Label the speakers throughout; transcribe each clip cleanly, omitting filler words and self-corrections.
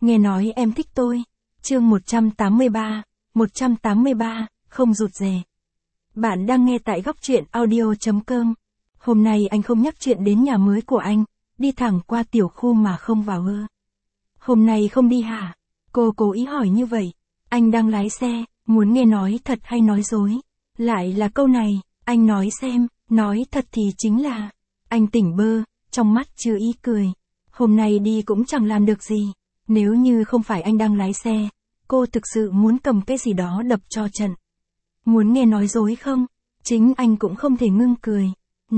Speaker 1: Nghe nói em thích tôi. Chương 183, không rụt rè. Bạn đang nghe tại góc truyện audio.com. Hôm nay anh không nhắc chuyện đến nhà mới của anh, đi thẳng qua tiểu khu mà không vào ư? Hôm nay không đi hả? Cô cố ý hỏi như vậy. Anh đang lái xe, muốn nghe nói thật hay nói dối. Lại là câu này, anh nói xem, nói thật thì chính là. Anh tỉnh bơ, trong mắt chưa ý cười. Hôm nay đi cũng chẳng làm được gì. Nếu như không phải anh đang lái xe, cô thực sự muốn cầm cái gì đó đập cho trận. Muốn nghe nói dối không? Chính anh cũng không thể ngưng cười.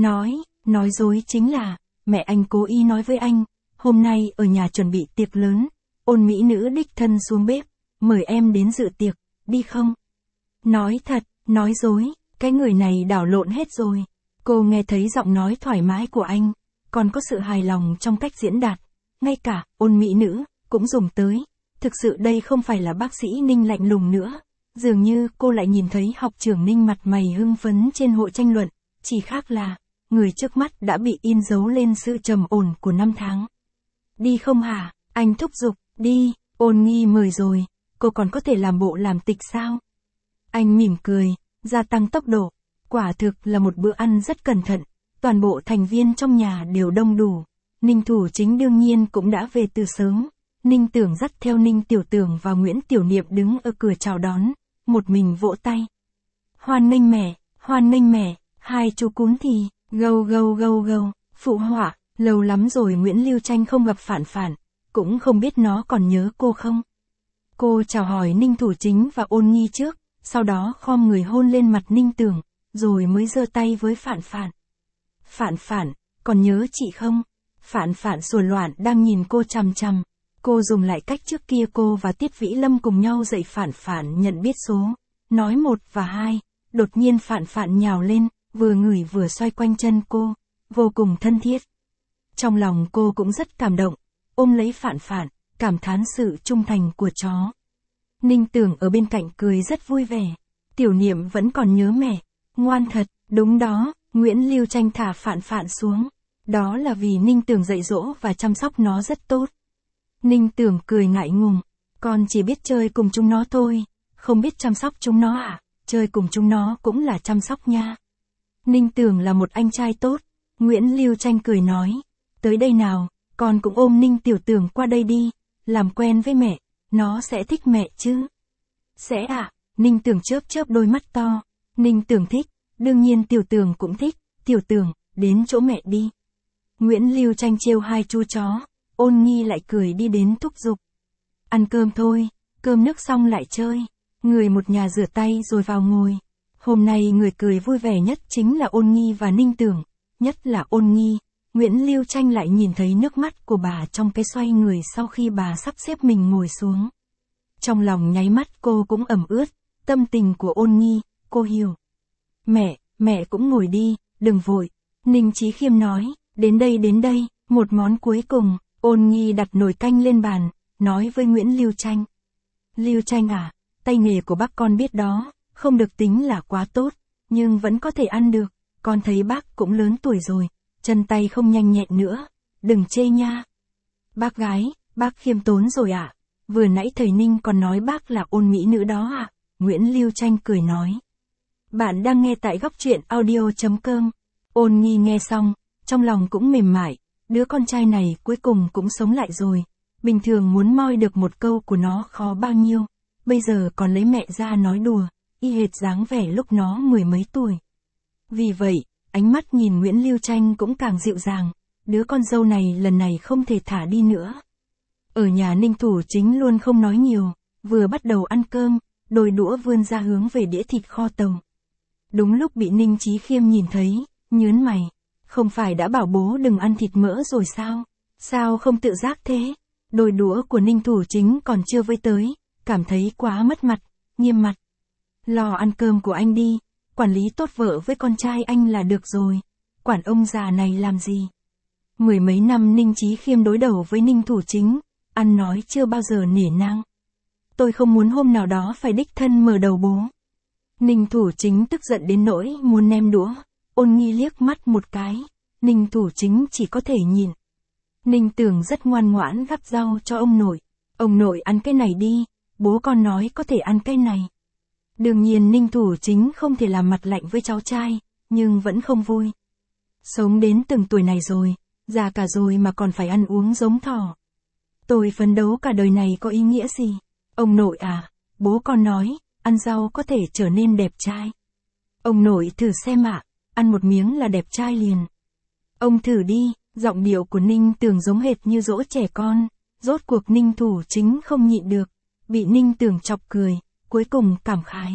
Speaker 1: Nói dối chính là, mẹ anh cố ý nói với anh, hôm nay ở nhà chuẩn bị tiệc lớn, ôn mỹ nữ đích thân xuống bếp, mời em đến dự tiệc, đi không? Nói thật, nói dối, cái người này đảo lộn hết rồi. Cô nghe thấy giọng nói thoải mái của anh, còn có sự hài lòng trong cách diễn đạt, ngay cả ôn mỹ nữ cũng dùng tới. Thực sự đây không phải là bác sĩ Ninh lạnh lùng nữa. Dường như cô lại nhìn thấy học trưởng Ninh mặt mày hưng phấn trên hội tranh luận, chỉ khác là, người trước mắt đã bị in dấu lên sự trầm ổn của năm tháng. Đi không hả? Anh thúc giục, đi, ôn nghi mời rồi, cô còn có thể làm bộ làm tịch sao? Anh mỉm cười, gia tăng tốc độ, quả thực là một bữa ăn rất cẩn thận, toàn bộ thành viên trong nhà đều đông đủ. Ninh Thủ Chính đương nhiên cũng đã về từ sớm. Ninh Tưởng dắt theo Ninh Tiểu Tưởng và Nguyễn Tiểu Niệm đứng ở cửa chào đón, một mình vỗ tay. Hoan nghênh mẹ, hai chú cún thì, gâu, phụ họa, lâu lắm rồi Nguyễn Lưu Tranh không gặp Phản, cũng không biết nó còn nhớ cô không. Cô chào hỏi Ninh Thủ Chính và Ôn Nghi trước, sau đó khom người hôn lên mặt Ninh Tưởng, rồi mới giơ tay với Phản. Phản, còn nhớ chị không? Phản sủa loạn đang nhìn cô chằm chằm. Cô dùng lại cách trước kia cô và Tiết Vĩ Lâm cùng nhau dạy Phản nhận biết số. Nói 1 và 2, đột nhiên Phản nhào lên, vừa ngửi vừa xoay quanh chân cô, vô cùng thân thiết. Trong lòng cô cũng rất cảm động, ôm lấy Phản, cảm thán sự trung thành của chó. Ninh Tưởng ở bên cạnh cười rất vui vẻ. Tiểu Niệm vẫn còn nhớ mẹ, ngoan thật, đúng đó, Nguyễn Lưu Tranh thả Phản xuống. Đó là vì Ninh Tưởng dạy dỗ và chăm sóc nó rất tốt. Ninh Tưởng cười ngại ngùng, con chỉ biết chơi cùng chúng nó thôi, không biết chăm sóc chúng nó à? Chơi cùng chúng nó cũng là chăm sóc nha. Ninh Tưởng là một anh trai tốt. Nguyễn Lưu Tranh cười nói, tới đây nào, con cũng ôm Ninh Tiểu Tưởng qua đây đi, làm quen với mẹ, nó sẽ thích mẹ chứ? Sẽ à? Ninh Tưởng chớp đôi mắt to. Ninh Tưởng thích, đương nhiên Tiểu Tưởng cũng thích. Tiểu Tưởng, đến chỗ mẹ đi. Nguyễn Lưu Tranh trêu hai chú chó. Ôn Nghi lại cười đi đến thúc giục. Ăn cơm thôi, cơm nước xong lại chơi. Người một nhà rửa tay rồi vào ngồi. Hôm nay người cười vui vẻ nhất chính là Ôn Nghi và Ninh Tưởng. Nhất là Ôn Nghi. Nguyễn Lưu Tranh lại nhìn thấy nước mắt của bà trong cái xoay người sau khi bà sắp xếp mình ngồi xuống. Trong lòng nháy mắt cô cũng ẩm ướt. Tâm tình của Ôn Nghi, cô hiểu. Mẹ cũng ngồi đi, đừng vội. Ninh Chí Khiêm nói, đến đây, một món cuối cùng. Ôn Nghi đặt nồi canh lên bàn, nói với Nguyễn Lưu Tranh. Lưu Tranh à, tay nghề của bác con biết đó, không được tính là quá tốt, nhưng vẫn có thể ăn được, con thấy bác cũng lớn tuổi rồi, chân tay không nhanh nhẹn nữa, đừng chê nha. Bác gái, bác khiêm tốn rồi ạ, vừa nãy thầy Ninh còn nói bác là ôn mỹ nữ đó ạ. Nguyễn Lưu Tranh cười nói. Bạn đang nghe tại góc truyện audio.com. Ôn Nghi nghe xong, trong lòng cũng mềm mại. Đứa con trai này cuối cùng cũng sống lại rồi. Bình thường muốn moi được một câu của nó khó bao nhiêu. Bây giờ còn lấy mẹ ra nói đùa, y hệt dáng vẻ lúc nó 10 mấy tuổi. Vì vậy, ánh mắt nhìn Nguyễn Lưu Tranh cũng càng dịu dàng. Đứa con dâu này lần này không thể thả đi nữa. Ở nhà Ninh Thủ Chính luôn không nói nhiều. Vừa bắt đầu ăn cơm, đôi đũa vươn ra hướng về đĩa thịt kho tàu. Đúng lúc bị Ninh Chí Khiêm nhìn thấy, nhớn mày. Không phải đã bảo bố đừng ăn thịt mỡ rồi sao? Sao không tự giác thế? Đôi đũa của Ninh Thủ Chính còn chưa với tới, cảm thấy quá mất mặt, nghiêm mặt. Lo ăn cơm của anh đi, quản lý tốt vợ với con trai anh là được rồi. Quản ông già này làm gì? 10 mấy năm Ninh Chí Khiêm đối đầu với Ninh Thủ Chính, ăn nói chưa bao giờ nể nang. Tôi không muốn hôm nào đó phải đích thân mở đầu bố. Ninh Thủ Chính tức giận đến nỗi muốn ném đũa. Ôn Nghi liếc mắt một cái, Ninh Thủ Chính chỉ có thể nhìn. Ninh Tưởng rất ngoan ngoãn gắp rau cho ông nội. Ông nội ăn cái này đi, bố con nói có thể ăn cái này. Đương nhiên Ninh Thủ Chính không thể làm mặt lạnh với cháu trai, nhưng vẫn không vui. Sống đến từng tuổi này rồi, già cả rồi mà còn phải ăn uống giống thỏ. Tôi phấn đấu cả đời này có ý nghĩa gì? Ông nội à, bố con nói, ăn rau có thể trở nên đẹp trai. Ông nội thử xem ạ, ăn một miếng là đẹp trai liền. Ông thử đi, giọng điệu của Ninh Tường giống hệt như dỗ trẻ con. Rốt cuộc Ninh Thủ Chính không nhịn được, bị Ninh Tường chọc cười, cuối cùng cảm khái.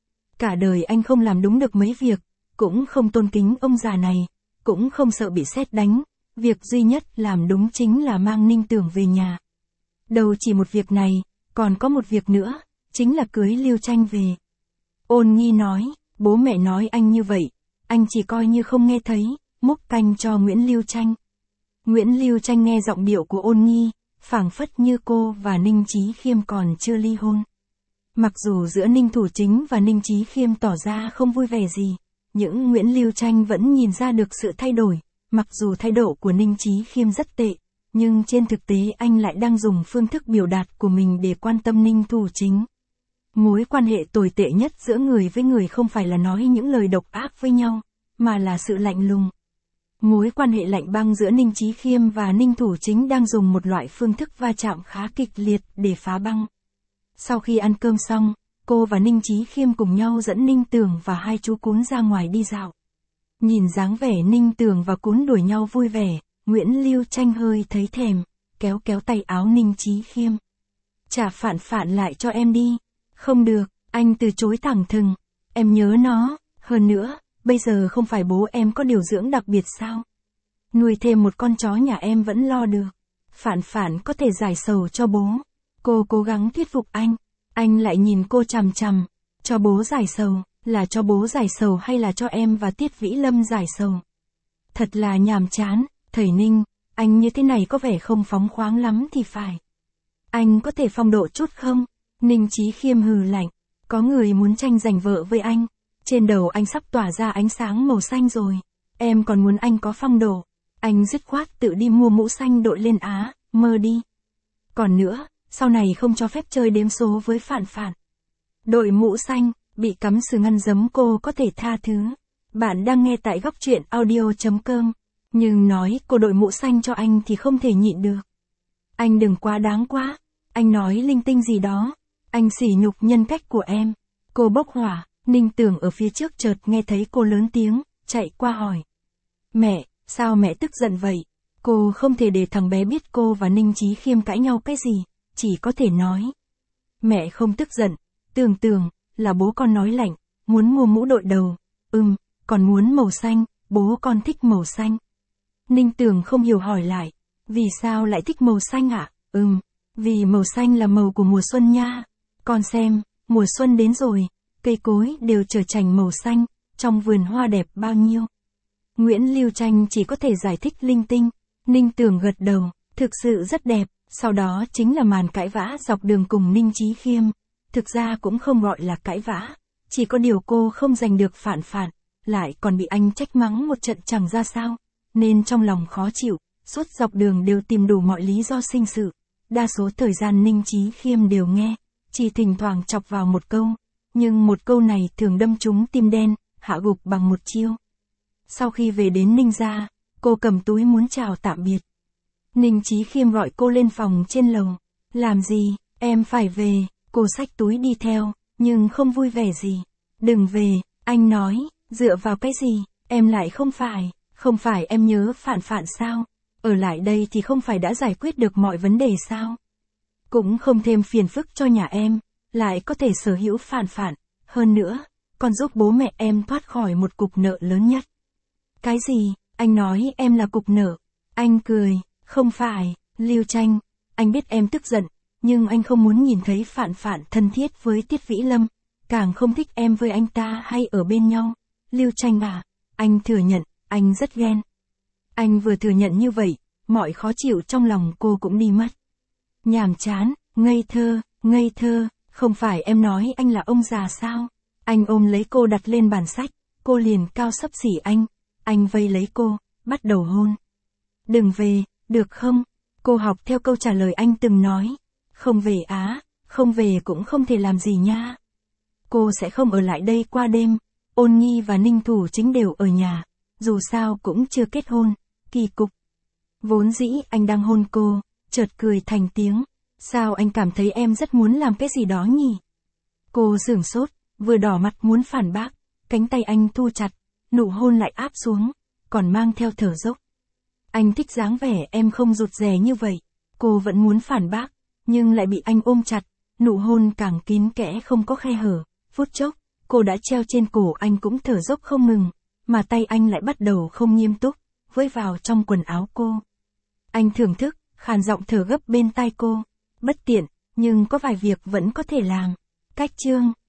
Speaker 1: Cả đời anh không làm đúng được mấy việc, cũng không tôn kính ông già này, cũng không sợ bị sét đánh, việc duy nhất làm đúng chính là mang Ninh Tường về nhà. Đâu chỉ một việc này, còn có một việc nữa, chính là cưới Lưu Tranh về. Ôn Nhi nói, bố mẹ nói anh như vậy, anh chỉ coi như không nghe thấy, múc canh cho Nguyễn Lưu Tranh. Nguyễn Lưu Tranh nghe giọng điệu của Ôn Nhi, phảng phất như cô và Ninh Chí Khiêm còn chưa ly hôn. Mặc dù giữa Ninh Thủ Chính và Ninh Chí Khiêm tỏ ra không vui vẻ gì, nhưng Nguyễn Lưu Tranh vẫn nhìn ra được sự thay đổi, mặc dù thái độ của Ninh Chí Khiêm rất tệ, nhưng trên thực tế anh lại đang dùng phương thức biểu đạt của mình để quan tâm Ninh Thủ Chính. Mối quan hệ tồi tệ nhất giữa người với người không phải là nói những lời độc ác với nhau, mà là sự lạnh lùng. Mối quan hệ lạnh băng giữa Ninh Chí Khiêm và Ninh Thủ Chính đang dùng một loại phương thức va chạm khá kịch liệt để phá băng. Sau khi ăn cơm xong, cô và Ninh Chí Khiêm cùng nhau dẫn Ninh Tường và hai chú cún ra ngoài đi dạo. Nhìn dáng vẻ Ninh Tường và cún đuổi nhau vui vẻ, Nguyễn Lưu Tranh hơi thấy thèm, kéo kéo tay áo Ninh Chí Khiêm. Trả Phạn Phạn lại cho em đi. Không được, anh từ chối thẳng thừng. Em nhớ nó, hơn nữa, bây giờ không phải bố em có điều dưỡng đặc biệt sao? Nuôi thêm một con chó nhà em vẫn lo được. Phạn Phạn có thể giải sầu cho bố. Cô cố gắng thuyết phục anh lại nhìn cô chằm chằm. Cho bố giải sầu, là cho bố giải sầu hay là cho em và Tiết Vĩ Lâm giải sầu? Thật là nhàm chán, thầy Ninh, anh như thế này có vẻ không phóng khoáng lắm thì phải. Anh có thể phong độ chút không? Ninh Chí Khiêm hừ lạnh, có người muốn tranh giành vợ với anh. Trên đầu anh sắp tỏa ra ánh sáng màu xanh rồi. Em còn muốn anh có phong độ. Anh dứt khoát tự đi mua mũ xanh đội lên Á, mơ đi. Còn nữa, sau này không cho phép chơi đếm số với Phạn Phạn. Đội mũ xanh, bị cắm sừng ngăn giấm cô có thể tha thứ. Bạn đang nghe tại góc truyện audio.com. Nhưng nói cô đội mũ xanh cho anh thì không thể nhịn được. Anh đừng quá đáng quá. Anh nói linh tinh gì đó. Anh sỉ nhục nhân cách của em. Cô bốc hỏa. Ninh Tường ở phía trước chợt nghe thấy cô lớn tiếng, chạy qua hỏi. Mẹ, sao mẹ tức giận vậy? Cô không thể để thằng bé biết cô và Ninh Chí Khiêm cãi nhau cái gì, chỉ có thể nói. Mẹ không tức giận, Tường, là bố con nói lạnh, muốn mua mũ đội đầu. Còn muốn màu xanh, bố con thích màu xanh. Ninh Tường không hiểu hỏi lại, vì sao lại thích màu xanh ạ? Vì màu xanh là màu của mùa xuân nha. Con xem, mùa xuân đến rồi. Cây cối đều trở thành màu xanh, trong vườn hoa đẹp bao nhiêu. Nguyễn Lưu Tranh chỉ có thể giải thích linh tinh. Ninh Tường gật đầu, thực sự rất đẹp. Sau đó chính là màn cãi vã dọc đường cùng Ninh Chí Khiêm. Thực ra cũng không gọi là cãi vã, chỉ có điều cô không giành được Phạn Phạn, lại còn bị anh trách mắng một trận chẳng ra sao, nên trong lòng khó chịu, suốt dọc đường đều tìm đủ mọi lý do sinh sự. Đa số thời gian Ninh Chí Khiêm đều nghe, chỉ thỉnh thoảng chọc vào một câu. Nhưng một câu này thường đâm trúng tim đen, hạ gục bằng một chiêu. Sau khi về đến Ninh gia, cô cầm túi muốn chào tạm biệt. Ninh Chí Khiêm gọi cô lên phòng trên lầu. Làm gì, em phải về, cô xách túi đi theo, nhưng không vui vẻ gì. Đừng về, anh nói, dựa vào cái gì, em lại không phải em nhớ Phạn Phạn sao? Ở lại đây thì không phải đã giải quyết được mọi vấn đề sao? Cũng không thêm phiền phức cho nhà em. Lại có thể sở hữu Phạn Phạn, hơn nữa, còn giúp bố mẹ em thoát khỏi một cục nợ lớn nhất. Cái gì, anh nói em là cục nợ? Anh cười, không phải, Lưu Tranh, anh biết em tức giận, nhưng anh không muốn nhìn thấy Phạn Phạn thân thiết với Tiết Vĩ Lâm, càng không thích em với anh ta hay ở bên nhau. Lưu Tranh à, anh thừa nhận, anh rất ghen. Anh vừa thừa nhận như vậy, mọi khó chịu trong lòng cô cũng đi mất. Nhàm chán, ngây thơ. Không phải em nói anh là ông già sao? Anh ôm lấy cô đặt lên bàn sách, cô liền cao xấp xỉ anh vây lấy cô, bắt đầu hôn. Đừng về, được không? Cô học theo câu trả lời anh từng nói. Không về á, không về cũng không thể làm gì nha. Cô sẽ không ở lại đây qua đêm, Ôn Nhi và Ninh Thủ Chính đều ở nhà, dù sao cũng chưa kết hôn, kỳ cục. Vốn dĩ anh đang hôn cô, chợt cười thành tiếng, sao anh cảm thấy em rất muốn làm cái gì đó nhỉ? Cô sửng sốt, vừa đỏ mặt muốn phản bác, cánh tay anh thu chặt, nụ hôn lại áp xuống, còn mang theo thở dốc. Anh thích dáng vẻ em không rụt rè như vậy, cô vẫn muốn phản bác, nhưng lại bị anh ôm chặt, nụ hôn càng kín kẽ không có khe hở, phút chốc, cô đã treo trên cổ anh cũng thở dốc không ngừng, mà tay anh lại bắt đầu không nghiêm túc, với vào trong quần áo cô. Anh thưởng thức, khàn giọng thở gấp bên tai cô, bất tiện, nhưng có vài việc vẫn có thể làm. Cách chương